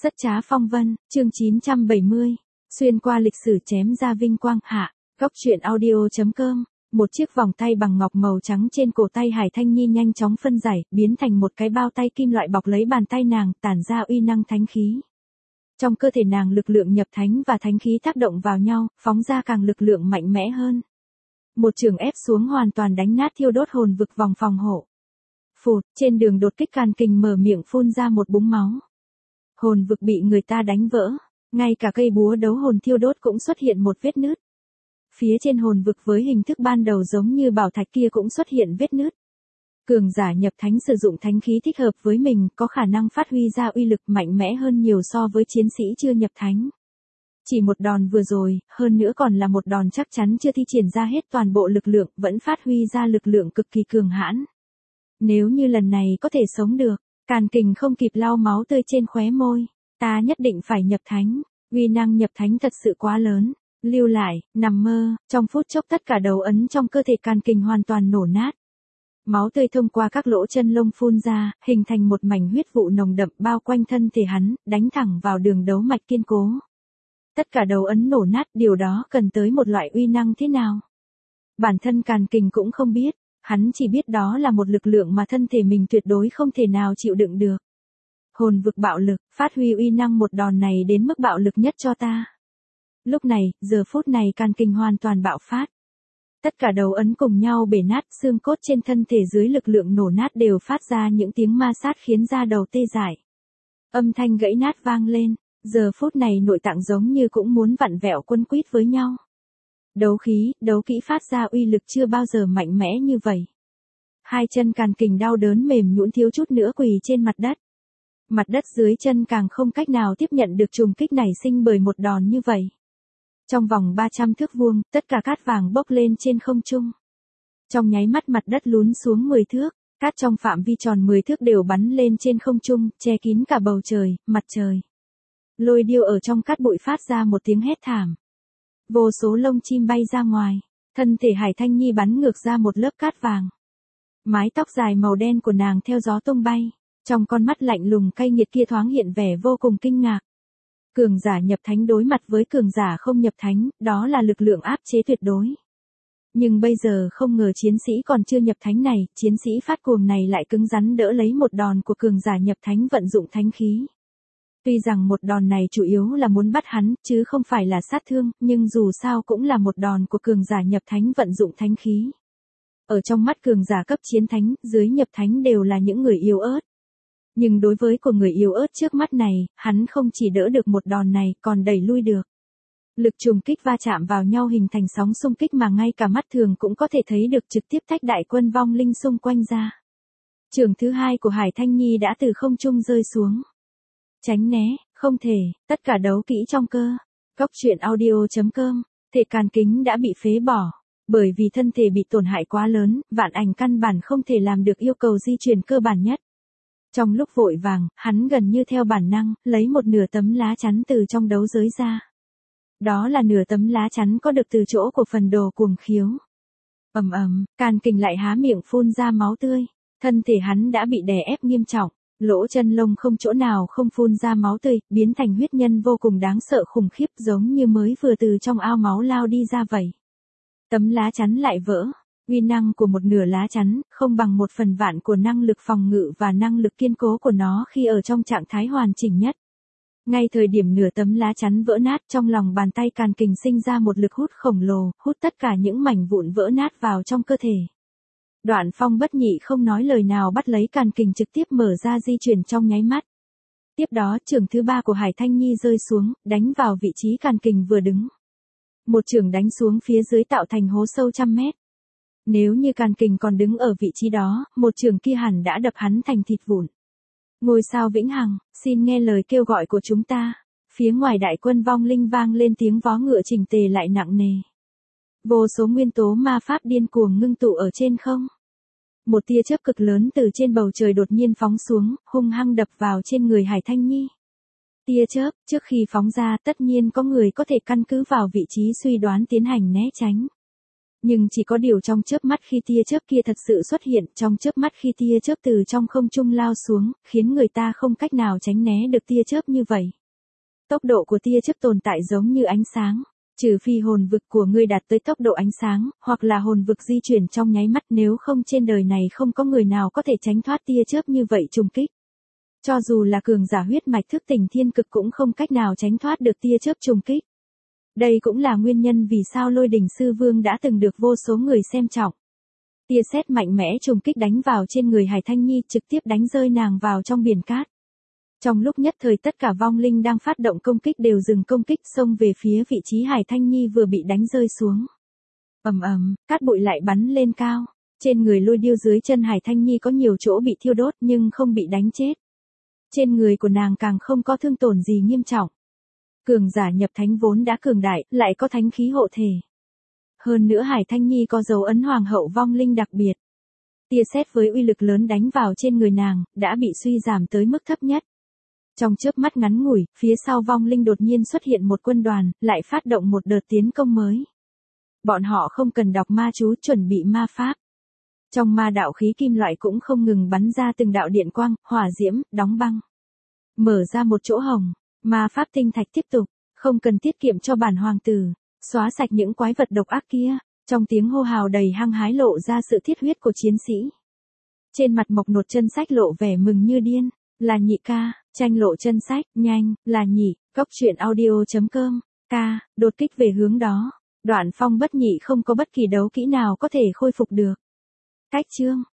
Rất trá phong vân, chương 970. Xuyên qua lịch sử chém ra vinh quang hạ. Góc truyện audio.com. Một chiếc vòng tay bằng ngọc màu trắng trên cổ tay Hải Thanh Nhi nhanh chóng phân giải, biến thành một cái bao tay kim loại bọc lấy bàn tay nàng, tản ra uy năng thánh khí. Trong cơ thể nàng lực lượng nhập thánh và thánh khí tác động vào nhau, phóng ra càng lực lượng mạnh mẽ hơn. Một trường ép xuống hoàn toàn đánh nát thiêu đốt hồn vực vòng phòng hộ. Phụt, trên đường đột kích Càn Kình mở miệng phun ra một búng máu. Hồn vực bị người ta đánh vỡ, ngay cả cây búa đấu hồn thiêu đốt cũng xuất hiện một vết nứt. Phía trên hồn vực với hình thức ban đầu giống như bảo thạch kia cũng xuất hiện vết nứt. Cường giả nhập thánh sử dụng thánh khí thích hợp với mình, có khả năng phát huy ra uy lực mạnh mẽ hơn nhiều so với chiến sĩ chưa nhập thánh. Chỉ một đòn vừa rồi, hơn nữa còn là một đòn chắc chắn chưa thi triển ra hết toàn bộ lực lượng, vẫn phát huy ra lực lượng cực kỳ cường hãn. Nếu như lần này có thể sống được, Càn Kình không kịp lau máu tươi trên khóe môi. Ta nhất định phải nhập thánh, uy năng nhập thánh thật sự quá lớn. Lưu lại, nằm mơ, trong phút chốc tất cả đầu ấn trong cơ thể Càn Kình hoàn toàn nổ nát. Máu tươi thông qua các lỗ chân lông phun ra, hình thành một mảnh huyết vụ nồng đậm bao quanh thân thể hắn, đánh thẳng vào đường đấu mạch kiên cố. Tất cả đầu ấn nổ nát, điều đó cần tới một loại uy năng thế nào? Bản thân Càn Kình cũng không biết, hắn chỉ biết đó là một lực lượng mà thân thể mình tuyệt đối không thể nào chịu đựng được. Hồn vực bạo lực, phát huy uy năng một đòn này đến mức bạo lực nhất cho ta. Lúc này, giờ phút này Càn Kình hoàn toàn bạo phát. Tất cả đầu ấn cùng nhau bể nát, xương cốt trên thân thể dưới lực lượng nổ nát đều phát ra những tiếng ma sát khiến da đầu tê dại. Âm thanh gãy nát vang lên, giờ phút này nội tạng giống như cũng muốn vặn vẹo quấn quýt với nhau. Đấu khí, đấu kỹ phát ra uy lực chưa bao giờ mạnh mẽ như vậy. Hai chân Càn Kình đau đớn mềm nhũn thiếu chút nữa quỳ trên mặt đất. Mặt đất dưới chân càng không cách nào tiếp nhận được trùng kích nảy sinh bởi một đòn như vậy. Trong vòng 300 thước vuông, tất cả cát vàng bốc lên trên không trung. Trong nháy mắt mặt đất lún xuống 10 thước, cát trong phạm vi tròn 10 thước đều bắn lên trên không trung, che kín cả bầu trời, mặt trời. Lôi điêu ở trong cát bụi phát ra một tiếng hét thảm. Vô số lông chim bay ra ngoài, thân thể Hải Thanh Nhi bắn ngược ra một lớp cát vàng. Mái tóc dài màu đen của nàng theo gió tung bay, trong con mắt lạnh lùng cay nghiệt kia thoáng hiện vẻ vô cùng kinh ngạc. Cường giả nhập thánh đối mặt với cường giả không nhập thánh, đó là lực lượng áp chế tuyệt đối. Nhưng bây giờ không ngờ chiến sĩ còn chưa nhập thánh này, chiến sĩ phát cuồng này lại cứng rắn đỡ lấy một đòn của cường giả nhập thánh vận dụng thánh khí. Tuy rằng một đòn này chủ yếu là muốn bắt hắn, chứ không phải là sát thương, nhưng dù sao cũng là một đòn của cường giả nhập thánh vận dụng thánh khí. Ở trong mắt cường giả cấp chiến thánh, dưới nhập thánh đều là những người yếu ớt. Nhưng đối với của người yếu ớt trước mắt này, hắn không chỉ đỡ được một đòn này, còn đẩy lui được. Lực trùng kích va chạm vào nhau hình thành sóng xung kích mà ngay cả mắt thường cũng có thể thấy được, trực tiếp tách đại quân vong linh xung quanh ra. Trường thứ hai của Hải Thanh Nhi đã từ không trung rơi xuống. Tránh né, không thể, tất cả đấu kỹ trong cơ. Góc truyện audio.com, thể Càn Kình đã bị phế bỏ. Bởi vì thân thể bị tổn hại quá lớn, Vạn Ảnh căn bản không thể làm được yêu cầu di chuyển cơ bản nhất. Trong lúc vội vàng, hắn gần như theo bản năng, lấy một nửa tấm lá chắn từ trong đấu giới ra. Đó là nửa tấm lá chắn có được từ chỗ của phần đồ cuồng khiếu. Càn Kình lại há miệng phun ra máu tươi. Thân thể hắn đã bị đè ép nghiêm trọng, lỗ chân lông không chỗ nào không phun ra máu tươi, biến thành huyết nhân vô cùng đáng sợ khủng khiếp, giống như mới vừa từ trong ao máu lao đi ra vậy. Tấm lá chắn lại vỡ. Uy năng của một nửa lá chắn, không bằng 1/1000 của năng lực phòng ngự và năng lực kiên cố của nó khi ở trong trạng thái hoàn chỉnh nhất. Ngay thời điểm nửa tấm lá chắn vỡ nát, trong lòng bàn tay Càn Kình sinh ra một lực hút khổng lồ, hút tất cả những mảnh vụn vỡ nát vào trong cơ thể. Đoạn Phong bất nhị không nói lời nào bắt lấy Càn Kình trực tiếp mở ra di chuyển trong nháy mắt. Tiếp đó trường thứ ba của Hải Thanh Nhi rơi xuống, đánh vào vị trí Càn Kình vừa đứng. Một trường đánh xuống phía dưới tạo thành hố sâu trăm mét. Nếu như Càn Kình còn đứng ở vị trí đó, một trường kia hẳn đã đập hắn thành thịt vụn. Ngôi sao vĩnh hằng, xin nghe lời kêu gọi của chúng ta. Phía ngoài đại quân vong linh vang lên tiếng vó ngựa chỉnh tề lại nặng nề. Vô số nguyên tố ma pháp điên cuồng ngưng tụ ở trên không. Một tia chớp cực lớn từ trên bầu trời đột nhiên phóng xuống, hung hăng đập vào trên người Hải Thanh Nhi. Tia chớp, trước khi phóng ra tất nhiên có người có thể căn cứ vào vị trí suy đoán tiến hành né tránh. Nhưng chỉ có điều trong chớp mắt khi tia chớp kia thật sự xuất hiện, trong chớp mắt khi tia chớp từ trong không trung lao xuống, khiến người ta không cách nào tránh né được tia chớp như vậy. Tốc độ của tia chớp tồn tại giống như ánh sáng. Trừ phi hồn vực của ngươi đạt tới tốc độ ánh sáng, hoặc là hồn vực di chuyển trong nháy mắt, nếu không trên đời này không có người nào có thể tránh thoát tia chớp như vậy trùng kích. Cho dù là cường giả huyết mạch thức tỉnh thiên cực cũng không cách nào tránh thoát được tia chớp trùng kích. Đây cũng là nguyên nhân vì sao Lôi Đỉnh Sư Vương đã từng được vô số người xem trọng. Tia sét mạnh mẽ trùng kích đánh vào trên người Hải Thanh Nhi, trực tiếp đánh rơi nàng vào trong biển cát. Trong lúc nhất thời tất cả vong linh đang phát động công kích đều dừng công kích, xông về phía vị trí Hải Thanh Nhi vừa bị đánh rơi xuống. Ầm ầm, cát bụi lại bắn lên cao. Trên người Lôi Điêu dưới chân Hải Thanh Nhi có nhiều chỗ bị thiêu đốt nhưng không bị đánh chết. Trên người của nàng càng không có thương tổn gì nghiêm trọng. Cường giả nhập thánh vốn đã cường đại, lại có thánh khí hộ thể. Hơn nữa Hải Thanh Nhi có dấu ấn hoàng hậu vong linh đặc biệt. Tia sét với uy lực lớn đánh vào trên người nàng, đã bị suy giảm tới mức thấp nhất. Trong chớp mắt ngắn ngủi, phía sau vong linh đột nhiên xuất hiện một quân đoàn, lại phát động một đợt tiến công mới. Bọn họ không cần đọc ma chú chuẩn bị ma pháp. Trong ma đạo khí kim loại cũng không ngừng bắn ra từng đạo điện quang, hỏa diễm, đóng băng. Mở ra một chỗ hồng, ma pháp tinh thạch tiếp tục, không cần tiết kiệm cho bản hoàng tử, xóa sạch những quái vật độc ác kia. Trong tiếng hô hào đầy hăng hái lộ ra sự thiết huyết của chiến sĩ. Trên mặt Mộc Nột Chân Sách lộ vẻ mừng như điên, là nhị ca, tranh lộ chân sách, nhanh, là nhị, góc truyện audio.com, ca, đột kích về hướng đó. Đoạn Phong bất nhị không có bất kỳ đấu kỹ nào có thể khôi phục được. Cách chương